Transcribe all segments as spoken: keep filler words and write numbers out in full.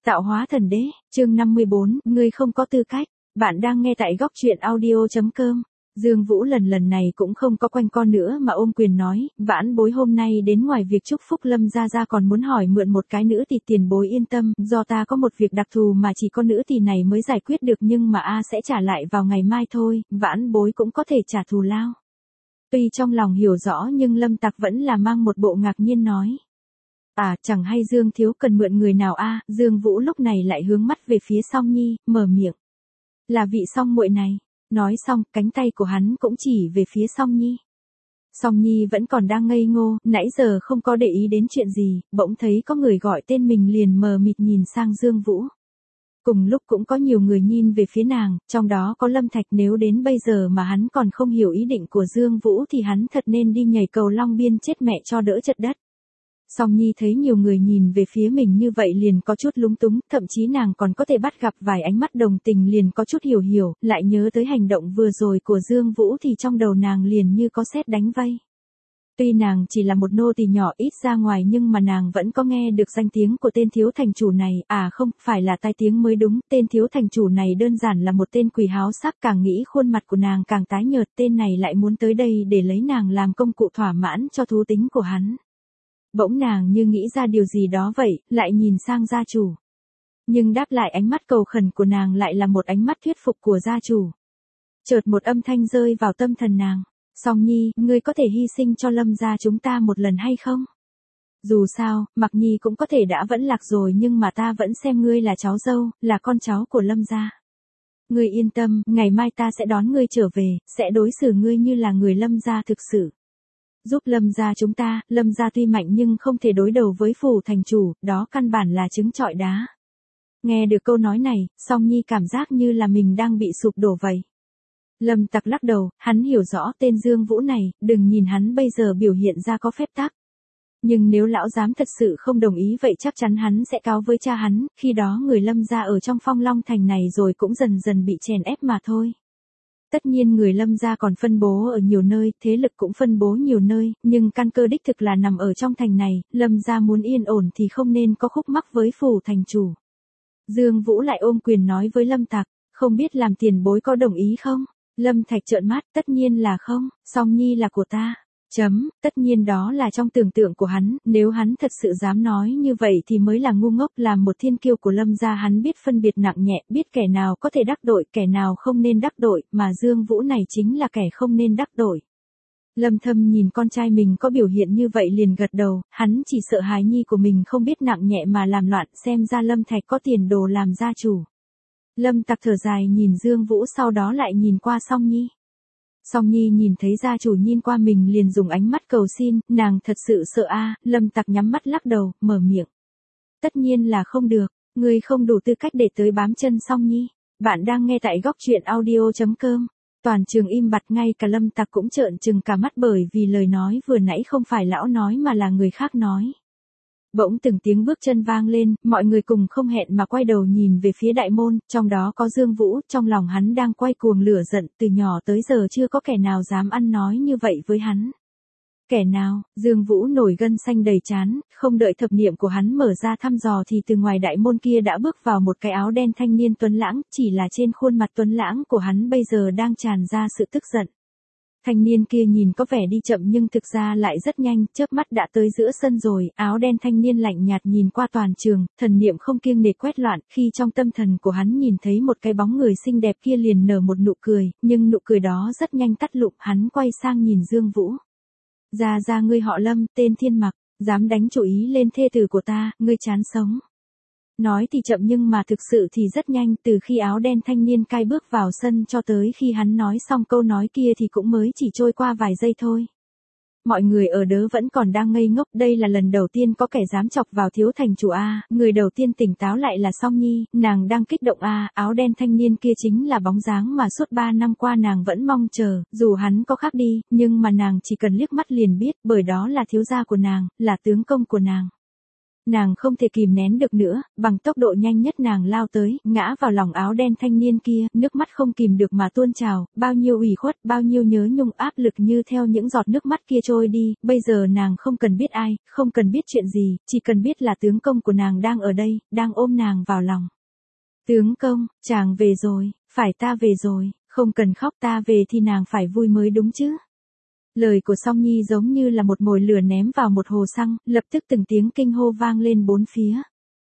Tạo hóa thần đế, chương năm mươi bốn, ngươi không có tư cách. Bạn đang nghe tại góc truyện audio chấm com. Dương Vũ lần lần này cũng không có quanh co nữa mà ôm quyền nói, vãn bối hôm nay đến ngoài việc chúc phúc Lâm gia gia còn muốn hỏi mượn một cái nữ tỳ, tiền bối yên tâm, do ta có một việc đặc thù mà chỉ có nữ tỳ này mới giải quyết được, nhưng mà a sẽ trả lại vào ngày mai thôi, vãn bối cũng có thể trả thù lao. Tuy trong lòng hiểu rõ nhưng Lâm Tặc vẫn là mang một bộ ngạc nhiên nói. À, chẳng hay Dương thiếu cần mượn người nào a? Dương Vũ lúc này lại hướng mắt về phía Song Nhi, mở miệng. Là vị Song muội này. Nói xong, cánh tay của hắn cũng chỉ về phía Song Nhi. Song Nhi vẫn còn đang ngây ngô, nãy giờ không có để ý đến chuyện gì, bỗng thấy có người gọi tên mình liền mờ mịt nhìn sang Dương Vũ. Cùng lúc cũng có nhiều người nhìn về phía nàng, trong đó có Lâm Thạch, nếu đến bây giờ mà hắn còn không hiểu ý định của Dương Vũ thì hắn thật nên đi nhảy cầu Long Biên chết mẹ cho đỡ chật đất. Song Nhi thấy nhiều người nhìn về phía mình như vậy liền có chút lúng túng, thậm chí nàng còn có thể bắt gặp vài ánh mắt đồng tình liền có chút hiểu hiểu, lại nhớ tới hành động vừa rồi của Dương Vũ thì trong đầu nàng liền như có sét đánh vây. Tuy nàng chỉ là một nô tỳ nhỏ ít ra ngoài nhưng mà nàng vẫn có nghe được danh tiếng của tên thiếu thành chủ này, à không, phải là tai tiếng mới đúng, tên thiếu thành chủ này đơn giản là một tên quỷ háo sắc, càng nghĩ khuôn mặt của nàng càng tái nhợt, tên này lại muốn tới đây để lấy nàng làm công cụ thỏa mãn cho thú tính của hắn. Bỗng nàng như nghĩ ra điều gì đó vậy, lại nhìn sang gia chủ. Nhưng đáp lại ánh mắt cầu khẩn của nàng lại là một ánh mắt thuyết phục của gia chủ. Chợt một âm thanh rơi vào tâm thần nàng. Song Nhi, ngươi có thể hy sinh cho Lâm gia chúng ta một lần hay không? Dù sao, Mặc Nhi cũng có thể đã vẫn lạc rồi nhưng mà ta vẫn xem ngươi là cháu dâu, là con cháu của Lâm gia. Ngươi yên tâm, ngày mai ta sẽ đón ngươi trở về, sẽ đối xử ngươi như là người Lâm gia thực sự. Giúp Lâm gia chúng ta, Lâm gia tuy mạnh nhưng không thể đối đầu với phủ thành chủ, đó căn bản là trứng trọi đá. Nghe được câu nói này, Song Nhi cảm giác như là mình đang bị sụp đổ vậy. Lâm Tặc lắc đầu, hắn hiểu rõ tên Dương Vũ này, đừng nhìn hắn bây giờ biểu hiện ra có phép tắc. Nhưng nếu lão giám thật sự không đồng ý vậy chắc chắn hắn sẽ cáo với cha hắn, khi đó người Lâm gia ở trong Phong Long Thành này rồi cũng dần dần bị chèn ép mà thôi. Tất nhiên người Lâm gia còn phân bố ở nhiều nơi, thế lực cũng phân bố nhiều nơi, nhưng căn cơ đích thực là nằm ở trong thành này, Lâm gia muốn yên ổn thì không nên có khúc mắc với phủ thành chủ. Dương Vũ lại ôm quyền nói với Lâm Tặc, không biết làm tiền bối có đồng ý không? Lâm Thạch trợn mắt, tất nhiên là không, Song Nhi là của ta. Chấm, tất nhiên đó là trong tưởng tượng của hắn, nếu hắn thật sự dám nói như vậy thì mới là ngu ngốc, làm một thiên kiêu của Lâm gia hắn biết phân biệt nặng nhẹ, biết kẻ nào có thể đắc tội, kẻ nào không nên đắc tội, mà Dương Vũ này chính là kẻ không nên đắc tội. Lâm Thâm nhìn con trai mình có biểu hiện như vậy liền gật đầu, hắn chỉ sợ hài nhi của mình không biết nặng nhẹ mà làm loạn, xem ra Lâm Thạch có tiền đồ làm gia chủ. Lâm Tặc thở dài nhìn Dương Vũ sau đó lại nhìn qua Song Nhi. Song Nhi nhìn thấy gia chủ nhìn qua mình liền dùng ánh mắt cầu xin, nàng thật sự sợ a. Lâm Tặc nhắm mắt lắc đầu, mở miệng. Tất nhiên là không được, ngươi không đủ tư cách để tới bám chân Song Nhi. Bạn đang nghe tại góc truyện audio chấm com. Toàn trường im bặt, ngay cả Lâm Tặc cũng trợn trừng cả mắt bởi vì lời nói vừa nãy không phải lão nói mà là người khác nói. Bỗng từng tiếng bước chân vang lên, mọi người cùng không hẹn mà quay đầu nhìn về phía đại môn, trong đó có Dương Vũ, trong lòng hắn đang quay cuồng lửa giận, từ nhỏ tới giờ chưa có kẻ nào dám ăn nói như vậy với hắn. Kẻ nào? Dương Vũ nổi gân xanh đầy trán, không đợi thập niệm của hắn mở ra thăm dò thì từ ngoài đại môn kia đã bước vào một cái áo đen thanh niên tuấn lãng, chỉ là trên khuôn mặt tuấn lãng của hắn bây giờ đang tràn ra sự tức giận. Thanh niên kia nhìn có vẻ đi chậm nhưng thực ra lại rất nhanh, chớp mắt đã tới giữa sân rồi, áo đen thanh niên lạnh nhạt nhìn qua toàn trường, thần niệm không kiêng nể quét loạn, khi trong tâm thần của hắn nhìn thấy một cái bóng người xinh đẹp kia liền nở một nụ cười, nhưng nụ cười đó rất nhanh tắt lụm, hắn quay sang nhìn Dương Vũ. Ra ra ngươi họ Lâm, tên Thiên Mặc, dám đánh chủ ý lên thê tử của ta, ngươi chán sống. Nói thì chậm nhưng mà thực sự thì rất nhanh, từ khi áo đen thanh niên cai bước vào sân cho tới khi hắn nói xong câu nói kia thì cũng mới chỉ trôi qua vài giây thôi. Mọi người ở đó vẫn còn đang ngây ngốc, đây là lần đầu tiên có kẻ dám chọc vào thiếu thành chủ a, người đầu tiên tỉnh táo lại là Song Nhi, nàng đang kích động a, áo đen thanh niên kia chính là bóng dáng mà suốt ba năm qua nàng vẫn mong chờ, dù hắn có khác đi, nhưng mà nàng chỉ cần liếc mắt liền biết, bởi đó là thiếu gia của nàng, là tướng công của nàng. Nàng không thể kìm nén được nữa, bằng tốc độ nhanh nhất nàng lao tới, ngã vào lòng áo đen thanh niên kia, nước mắt không kìm được mà tuôn trào, bao nhiêu ủy khuất, bao nhiêu nhớ nhung áp lực như theo những giọt nước mắt kia trôi đi, bây giờ nàng không cần biết ai, không cần biết chuyện gì, chỉ cần biết là tướng công của nàng đang ở đây, đang ôm nàng vào lòng. Tướng công, chàng về rồi, phải ta về rồi, không cần khóc, ta về thì nàng phải vui mới đúng chứ. Lời của Song Nhi giống như là một mồi lửa ném vào một hồ xăng, lập tức từng tiếng kinh hô vang lên bốn phía.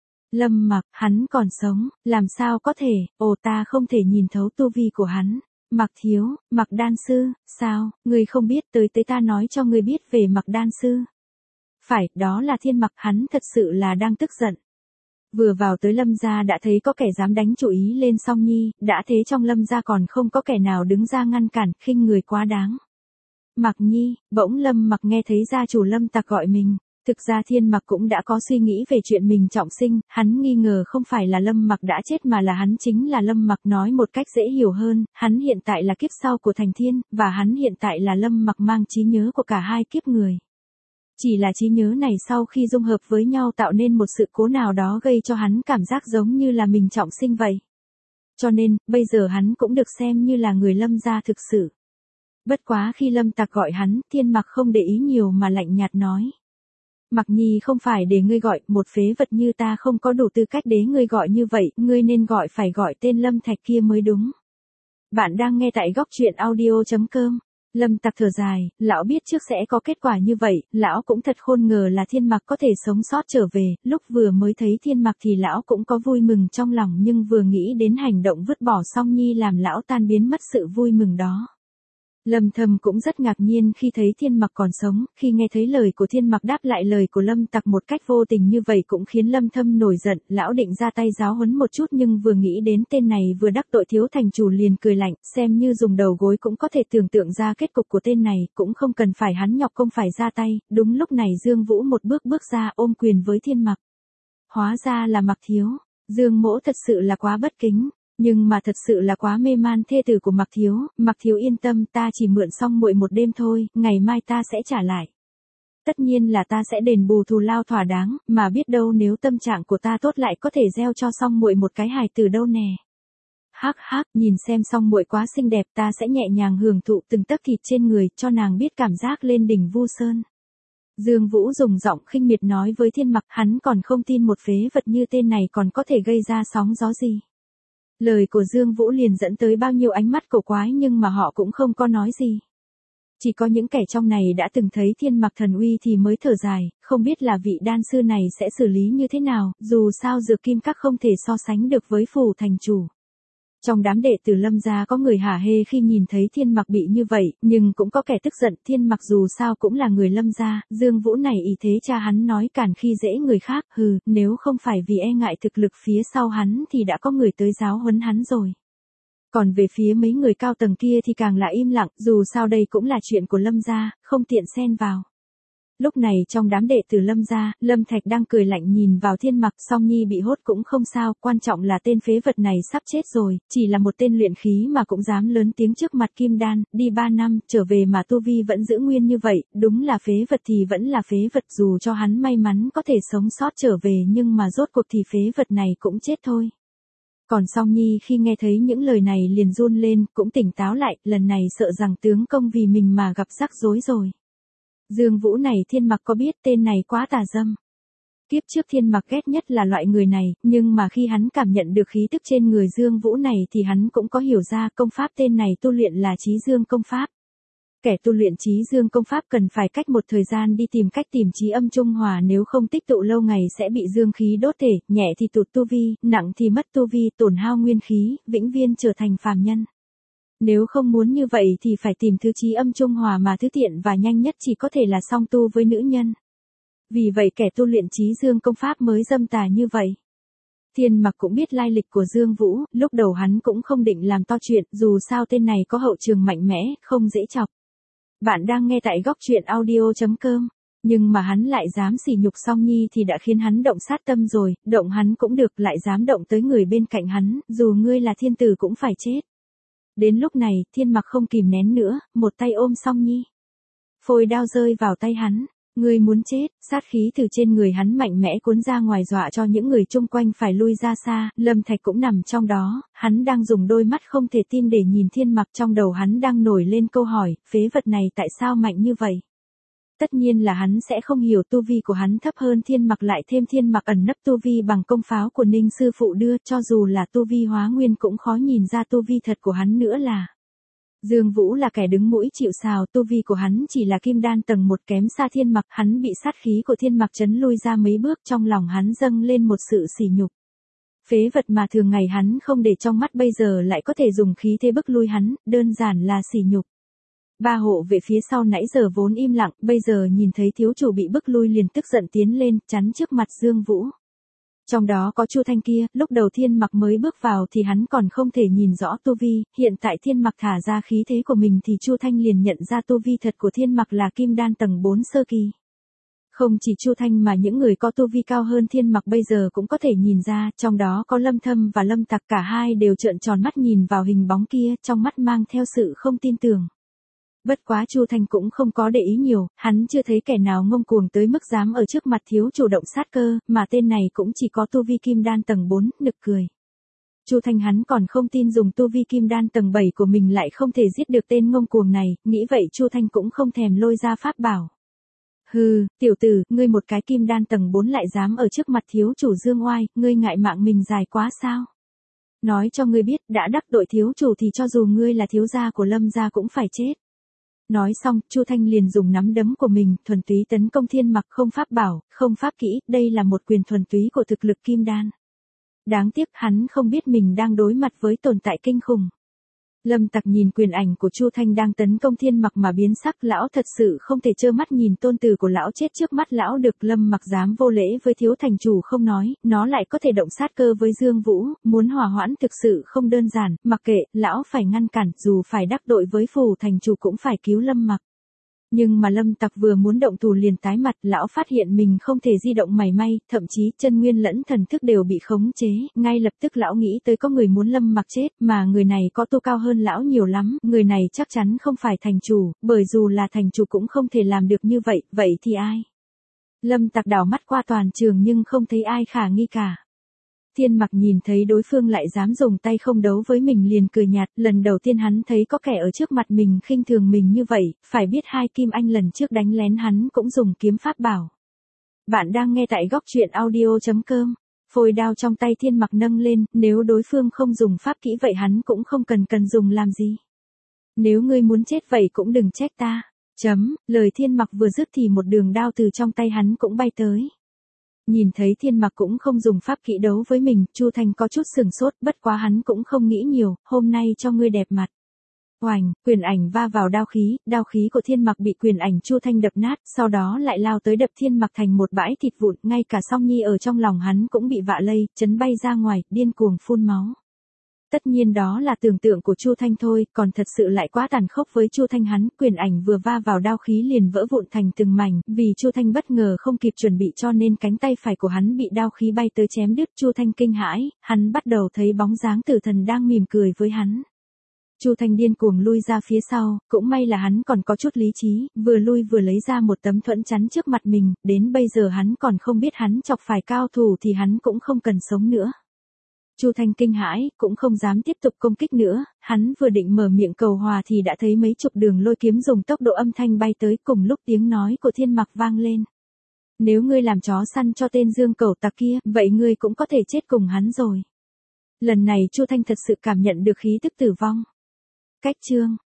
Lâm Mặc, hắn còn sống, làm sao có thể, ồ ta không thể nhìn thấu tu vi của hắn. Mặc thiếu, Mặc đan sư, sao, ngươi không biết, tới tới ta nói cho ngươi biết về Mặc đan sư. Phải, đó là Thiên Mặc, hắn thật sự là đang tức giận. Vừa vào tới Lâm gia đã thấy có kẻ dám đánh chủ ý lên Song Nhi, đã thế trong Lâm gia còn không có kẻ nào đứng ra ngăn cản, khinh người quá đáng. Mặc Nhi, bỗng Lâm Mặc nghe thấy gia chủ Lâm Tặc gọi mình. Thực ra Thiên Mặc cũng đã có suy nghĩ về chuyện mình trọng sinh, hắn nghi ngờ không phải là Lâm Mặc đã chết mà là hắn chính là Lâm Mặc. Nói một cách dễ hiểu hơn, hắn hiện tại là kiếp sau của Thành Thiên, và hắn hiện tại là Lâm Mặc mang trí nhớ của cả hai kiếp người. Chỉ là trí nhớ này sau khi dung hợp với nhau tạo nên một sự cố nào đó gây cho hắn cảm giác giống như là mình trọng sinh vậy. Cho nên, bây giờ hắn cũng được xem như là người Lâm gia thực sự. Bất quá khi Lâm Tặc gọi hắn, Thiên Mặc không để ý nhiều mà lạnh nhạt nói. Mặc Nhi không phải để ngươi gọi, một phế vật như ta không có đủ tư cách để ngươi gọi như vậy, ngươi nên gọi phải gọi tên Lâm Thạch kia mới đúng. Bạn đang nghe tại góc truyện audio chấm com. Lâm Tặc thở dài, lão biết trước sẽ có kết quả như vậy, lão cũng thật khôn ngờ là Thiên Mặc có thể sống sót trở về, lúc vừa mới thấy Thiên Mặc thì lão cũng có vui mừng trong lòng nhưng vừa nghĩ đến hành động vứt bỏ Song Nhi làm lão tan biến mất sự vui mừng đó. Lâm Thâm cũng rất ngạc nhiên khi thấy Thiên Mặc còn sống, khi nghe thấy lời của Thiên Mặc đáp lại lời của Lâm Tặc một cách vô tình như vậy cũng khiến Lâm Thâm nổi giận, lão định ra tay giáo huấn một chút nhưng vừa nghĩ đến tên này vừa đắc tội thiếu thành chủ liền cười lạnh, xem như dùng đầu gối cũng có thể tưởng tượng ra kết cục của tên này, cũng không cần phải hắn nhọc công phải ra tay. Đúng lúc này Dương Vũ một bước bước ra ôm quyền với Thiên Mặc. Hóa ra là Mặc thiếu, Dương Mỗ thật sự là quá bất kính. Nhưng mà thật sự là quá mê man thê tử của Mặc thiếu, Mặc thiếu yên tâm, ta chỉ mượn xong muội một đêm thôi, ngày mai ta sẽ trả lại. Tất nhiên là ta sẽ đền bù thù lao thỏa đáng, mà biết đâu nếu tâm trạng của ta tốt lại có thể gieo cho xong muội một cái hài tử đâu nè. Hắc hắc, nhìn xem xong muội quá xinh đẹp, ta sẽ nhẹ nhàng hưởng thụ từng tấc thịt trên người, cho nàng biết cảm giác lên đỉnh Vu Sơn. Dương Vũ dùng giọng khinh miệt nói với Thiên Mặc, hắn còn không tin một phế vật như tên này còn có thể gây ra sóng gió gì. Lời của Dương Vũ liền dẫn tới bao nhiêu ánh mắt cổ quái nhưng mà họ cũng không có nói gì. Chỉ có những kẻ trong này đã từng thấy Thiên Mặc thần uy thì mới thở dài, không biết là vị đan sư này sẽ xử lý như thế nào, dù sao Dược Kim Các không thể so sánh được với phủ thành chủ. Trong đám đệ tử Lâm gia có người hả hê khi nhìn thấy Thiên Mặc bị như vậy, nhưng cũng có kẻ tức giận, Thiên Mặc dù sao cũng là người Lâm gia, Dương Vũ này ý thế cha hắn nói càn khi dễ người khác, hừ, nếu không phải vì e ngại thực lực phía sau hắn thì đã có người tới giáo huấn hắn rồi. Còn về phía mấy người cao tầng kia thì càng là im lặng, dù sao đây cũng là chuyện của Lâm gia, không tiện xen vào. Lúc này trong đám đệ tử Lâm gia, Lâm Thạch đang cười lạnh nhìn vào Thiên Mặc, Song Nhi bị hốt cũng không sao, quan trọng là tên phế vật này sắp chết rồi, chỉ là một tên luyện khí mà cũng dám lớn tiếng trước mặt Kim Đan, đi ba năm, trở về mà tu vi vẫn giữ nguyên như vậy, đúng là phế vật thì vẫn là phế vật, dù cho hắn may mắn có thể sống sót trở về nhưng mà rốt cuộc thì phế vật này cũng chết thôi. Còn Song Nhi khi nghe thấy những lời này liền run lên, cũng tỉnh táo lại, lần này sợ rằng tướng công vì mình mà gặp rắc rối rồi. Dương Vũ này Thiên Mặc có biết tên này quá tà dâm. Kiếp trước Thiên Mặc ghét nhất là loại người này, nhưng mà khi hắn cảm nhận được khí tức trên người Dương Vũ này thì hắn cũng có hiểu ra công pháp tên này tu luyện là Chí Dương công pháp. Kẻ tu luyện Chí Dương công pháp cần phải cách một thời gian đi tìm cách tìm chí âm trung hòa, nếu không tích tụ lâu ngày sẽ bị dương khí đốt thể, nhẹ thì tụt tu vi, nặng thì mất tu vi, tổn hao nguyên khí, vĩnh viễn trở thành phàm nhân. Nếu không muốn như vậy thì phải tìm thứ chí âm trung hòa mà thứ tiện và nhanh nhất chỉ có thể là song tu với nữ nhân. Vì vậy kẻ tu luyện Chí Dương công pháp mới dâm tà như vậy. Thiên Mặc cũng biết lai lịch của Dương Vũ, lúc đầu hắn cũng không định làm to chuyện, dù sao tên này có hậu trường mạnh mẽ, không dễ chọc. Bạn đang nghe tại góc truyện audio chấm com, nhưng mà hắn lại dám sỉ nhục Song Nhi thì đã khiến hắn động sát tâm rồi, động hắn cũng được, lại dám động tới người bên cạnh hắn, dù ngươi là thiên tử cũng phải chết. Đến lúc này, Thiên Mặc không kìm nén nữa, một tay ôm Song Nhi. Phôi đao rơi vào tay hắn. Ngươi muốn chết, sát khí từ trên người hắn mạnh mẽ cuốn ra ngoài dọa cho những người chung quanh phải lui ra xa, Lâm Thạch cũng nằm trong đó, hắn đang dùng đôi mắt không thể tin để nhìn Thiên Mặc, trong đầu hắn đang nổi lên câu hỏi, phế vật này tại sao mạnh như vậy? Tất nhiên là hắn sẽ không hiểu tu vi của hắn thấp hơn Thiên Mặc, lại thêm Thiên Mặc ẩn nấp tu vi bằng công pháo của Ninh sư phụ đưa, cho dù là tu vi hóa nguyên cũng khó nhìn ra tu vi thật của hắn nữa là. Dương Vũ là kẻ đứng mũi chịu sào, tu vi của hắn chỉ là kim đan tầng một kém xa Thiên Mặc, hắn bị sát khí của Thiên Mặc chấn lui ra mấy bước, trong lòng hắn dâng lên một sự sỉ nhục. Phế vật mà thường ngày hắn không để trong mắt bây giờ lại có thể dùng khí thế bức lui hắn, đơn giản là sỉ nhục. Ba hộ vệ phía sau nãy giờ vốn im lặng, bây giờ nhìn thấy thiếu chủ bị bức lui liền tức giận tiến lên, chắn trước mặt Dương Vũ. Trong đó có Chu Thanh kia, lúc đầu Thiên Mặc mới bước vào thì hắn còn không thể nhìn rõ tu vi, hiện tại Thiên Mặc thả ra khí thế của mình thì Chu Thanh liền nhận ra tu vi thật của Thiên Mặc là kim đan tầng bốn sơ kỳ. Không chỉ Chu Thanh mà những người có tu vi cao hơn Thiên Mặc bây giờ cũng có thể nhìn ra, trong đó có Lâm Thâm và Lâm Tặc, cả hai đều trợn tròn mắt nhìn vào hình bóng kia, trong mắt mang theo sự không tin tưởng. Bất quá Chu Thanh cũng không có để ý nhiều, hắn chưa thấy kẻ nào ngông cuồng tới mức dám ở trước mặt thiếu chủ động sát cơ, mà tên này cũng chỉ có tu vi kim đan tầng bốn, nực cười. Chu Thanh hắn còn không tin dùng tu vi kim đan tầng bảy của mình lại không thể giết được tên ngông cuồng này, nghĩ vậy Chu Thanh cũng không thèm lôi ra pháp bảo. Hừ, tiểu tử, ngươi một cái kim đan tầng bốn lại dám ở trước mặt thiếu chủ Dương Oai, ngươi ngại mạng mình dài quá sao? Nói cho ngươi biết, đã đắc tội thiếu chủ thì cho dù ngươi là thiếu gia của Lâm gia cũng phải chết. Nói xong, Chu Thanh liền dùng nắm đấm của mình, thuần túy tấn công Thiên Mặc, không pháp bảo, không pháp kỹ, đây là một quyền thuần túy của thực lực kim đan. Đáng tiếc hắn không biết mình đang đối mặt với tồn tại kinh khủng. Lâm Tặc nhìn quyền ảnh của Chu Thanh đang tấn công Thiên Mặc mà biến sắc, lão thật sự không thể trơ mắt nhìn tôn tử của lão chết trước mắt lão được. Lâm Mặc dám vô lễ với thiếu thành chủ không nói, nó lại có thể động sát cơ với Dương Vũ, muốn hòa hoãn thực sự không đơn giản, mặc kệ, lão phải ngăn cản, dù phải đắc tội với phủ thành chủ cũng phải cứu Lâm Mặc. Nhưng mà Lâm Tặc vừa muốn động thủ liền tái mặt, lão phát hiện mình không thể di động mảy may, thậm chí chân nguyên lẫn thần thức đều bị khống chế, ngay lập tức lão nghĩ tới có người muốn Lâm Mặc chết, mà người này có tu cao hơn lão nhiều lắm, người này chắc chắn không phải thành chủ, bởi dù là thành chủ cũng không thể làm được như vậy, vậy thì ai? Lâm Tặc đảo mắt qua toàn trường nhưng không thấy ai khả nghi cả. Thiên Mặc nhìn thấy đối phương lại dám dùng tay không đấu với mình liền cười nhạt, lần đầu tiên hắn thấy có kẻ ở trước mặt mình khinh thường mình như vậy, phải biết hai Kim Anh lần trước đánh lén hắn cũng dùng kiếm pháp bảo. Bạn đang nghe tại góc truyện audio chấm com, phôi đao trong tay Thiên Mặc nâng lên, nếu đối phương không dùng pháp kỹ vậy hắn cũng không cần cần dùng làm gì. Nếu ngươi muốn chết vậy cũng đừng trách ta, chấm, lời Thiên Mặc vừa dứt thì một đường đao từ trong tay hắn cũng bay tới. Nhìn thấy Thiên Mặc cũng không dùng pháp kỹ đấu với mình, Chu Thanh có chút sừng sốt, bất quá hắn cũng không nghĩ nhiều, hôm nay cho ngươi đẹp mặt. Oành, quyền ảnh va vào đao khí, đao khí của Thiên Mặc bị quyền ảnh Chu Thanh đập nát, sau đó lại lao tới đập Thiên Mặc thành một bãi thịt vụn, ngay cả Song Nhi ở trong lòng hắn cũng bị vạ lây, chấn bay ra ngoài, điên cuồng phun máu. Tất nhiên đó là tưởng tượng của Chu Thanh thôi, còn thật sự lại quá tàn khốc với Chu Thanh hắn, quyền ảnh vừa va vào đao khí liền vỡ vụn thành từng mảnh, vì Chu Thanh bất ngờ không kịp chuẩn bị cho nên cánh tay phải của hắn bị đao khí bay tới chém đứt. Chu Thanh kinh hãi, hắn bắt đầu thấy bóng dáng tử thần đang mỉm cười với hắn. Chu Thanh điên cuồng lui ra phía sau, cũng may là hắn còn có chút lý trí, vừa lui vừa lấy ra một tấm thuẫn chắn trước mặt mình, đến bây giờ hắn còn không biết hắn chọc phải cao thủ thì hắn cũng không cần sống nữa. Chu Thanh kinh hãi, cũng không dám tiếp tục công kích nữa, hắn vừa định mở miệng cầu hòa thì đã thấy mấy chục đường lôi kiếm dùng tốc độ âm thanh bay tới, cùng lúc tiếng nói của Thiên Mặc vang lên. Nếu ngươi làm chó săn cho tên Dương Cẩu Tặc kia, vậy ngươi cũng có thể chết cùng hắn rồi. Lần này Chu Thanh thật sự cảm nhận được khí tức tử vong. Cách chương